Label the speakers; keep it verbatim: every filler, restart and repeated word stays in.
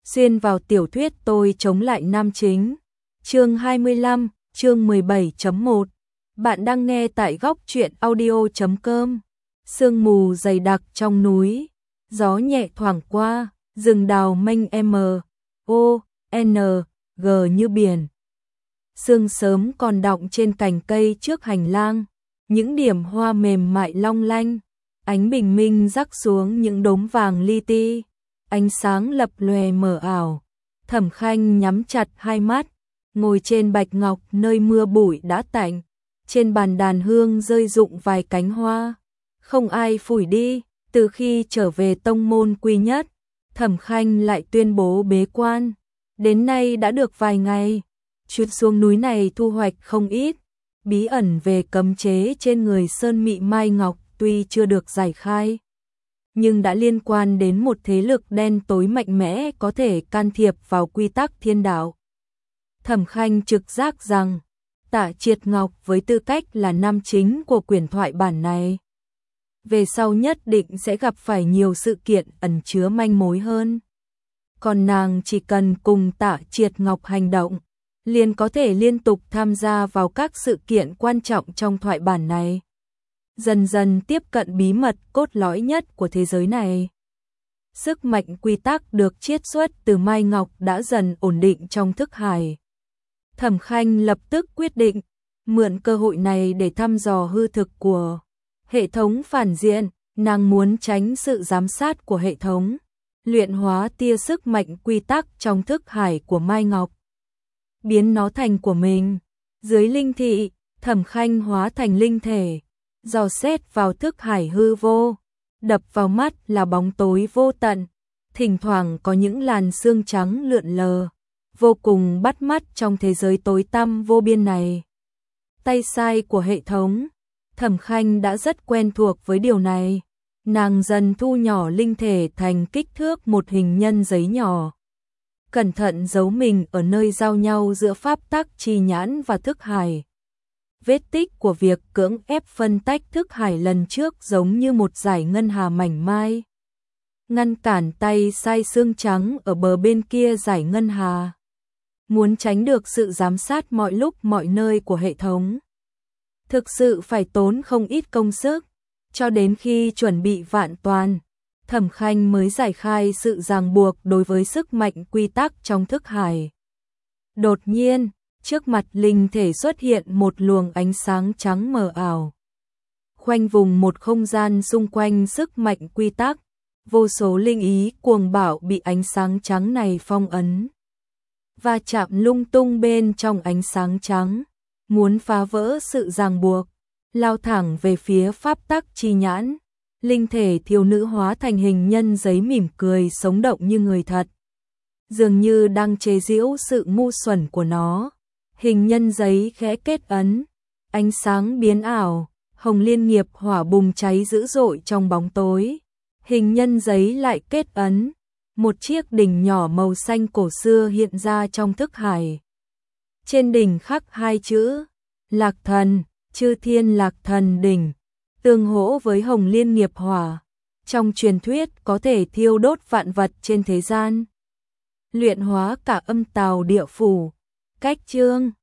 Speaker 1: xuyên vào tiểu thuyết tôi chống lại nam chính. Chương hai mươi lăm, chương mười bảy chấm một. Bạn đang nghe tại góc truyện audio chấm com. Sương mù dày đặc trong núi, gió nhẹ thoảng qua, rừng đào mênh m, o, n, g như biển. Sương sớm còn đọng trên cành cây trước hành lang, những điểm hoa mềm mại long lanh, ánh bình minh rắc xuống những đốm vàng li ti, ánh sáng lập lòe mờ ảo. Thẩm Khanh nhắm chặt hai mắt, ngồi trên bạch ngọc nơi mưa bụi đã tạnh, trên bàn đàn hương rơi rụng vài cánh hoa, không ai phủi đi. Từ khi trở về tông môn Quy Nhất, Thẩm Khanh lại tuyên bố bế quan, đến nay đã được vài ngày. Chuyến xuống núi này thu hoạch không ít, bí ẩn về cấm chế trên người Sơn Mị Mai Ngọc tuy chưa được giải khai, nhưng đã liên quan đến một thế lực đen tối mạnh mẽ có thể can thiệp vào quy tắc thiên đạo. Thẩm Khanh trực giác rằng Tạ Triệt Ngọc với tư cách là nam chính của quyển thoại bản này, về sau nhất định sẽ gặp phải nhiều sự kiện ẩn chứa manh mối hơn. Còn nàng chỉ cần cùng Tạ Triệt Ngọc hành động, liền có thể liên tục tham gia vào các sự kiện quan trọng trong thoại bản này, dần dần tiếp cận bí mật cốt lõi nhất của thế giới này. Sức mạnh quy tắc được chiết xuất từ Mai Ngọc đã dần ổn định trong thức hải. Thẩm Khanh lập tức quyết định mượn cơ hội này để thăm dò hư thực của hệ thống phản diện. Nàng muốn tránh sự giám sát của hệ thống, luyện hóa tia sức mạnh quy tắc trong thức hải của Mai Ngọc, biến nó thành của mình. Dưới linh thị, Thẩm Khanh hóa thành linh thể, dò xét vào thức hải hư vô. Đập vào mắt là bóng tối vô tận, thỉnh thoảng có những làn sương trắng lượn lờ, vô cùng bắt mắt trong thế giới tối tăm vô biên này. Tay sai của hệ thống, Thẩm Khanh đã rất quen thuộc với điều này. Nàng dần thu nhỏ linh thể thành kích thước một hình nhân giấy nhỏ, cẩn thận giấu mình ở nơi giao nhau giữa pháp tắc chi nhãn và thức hải. Vết tích của việc cưỡng ép phân tách thức hải lần trước giống như một dải ngân hà mảnh mai, ngăn cản tay sai xương trắng ở bờ bên kia dải ngân hà. Muốn tránh được sự giám sát mọi lúc mọi nơi của hệ thống, thực sự phải tốn không ít công sức. Cho đến khi chuẩn bị vạn toàn, Thẩm Khanh mới giải khai sự ràng buộc đối với sức mạnh quy tắc trong thức hải. Đột nhiên, trước mặt linh thể xuất hiện một luồng ánh sáng trắng mờ ảo, khoanh vùng một không gian xung quanh sức mạnh quy tắc. Vô số linh ý cuồng bạo bị ánh sáng trắng này phong ấn, và chạm lung tung bên trong ánh sáng trắng, muốn phá vỡ sự ràng buộc, lao thẳng về phía pháp tắc chi nhãn. Linh thể thiếu nữ hóa thành hình nhân giấy mỉm cười sống động như người thật, dường như đang chế giễu sự ngu xuẩn của nó. Hình nhân giấy khẽ kết ấn, ánh sáng biến ảo, hồng liên nghiệp hỏa bùng cháy dữ dội trong bóng tối. Hình nhân giấy lại kết ấn, một chiếc đỉnh nhỏ màu xanh cổ xưa hiện ra trong thức hải. Trên đỉnh khắc hai chữ Lạc Thần, Chư Thiên Lạc Thần đỉnh, tương hỗ với hồng liên nghiệp hỏa, trong truyền thuyết có thể thiêu đốt vạn vật trên thế gian, luyện hóa cả âm tào địa phủ. Cách chương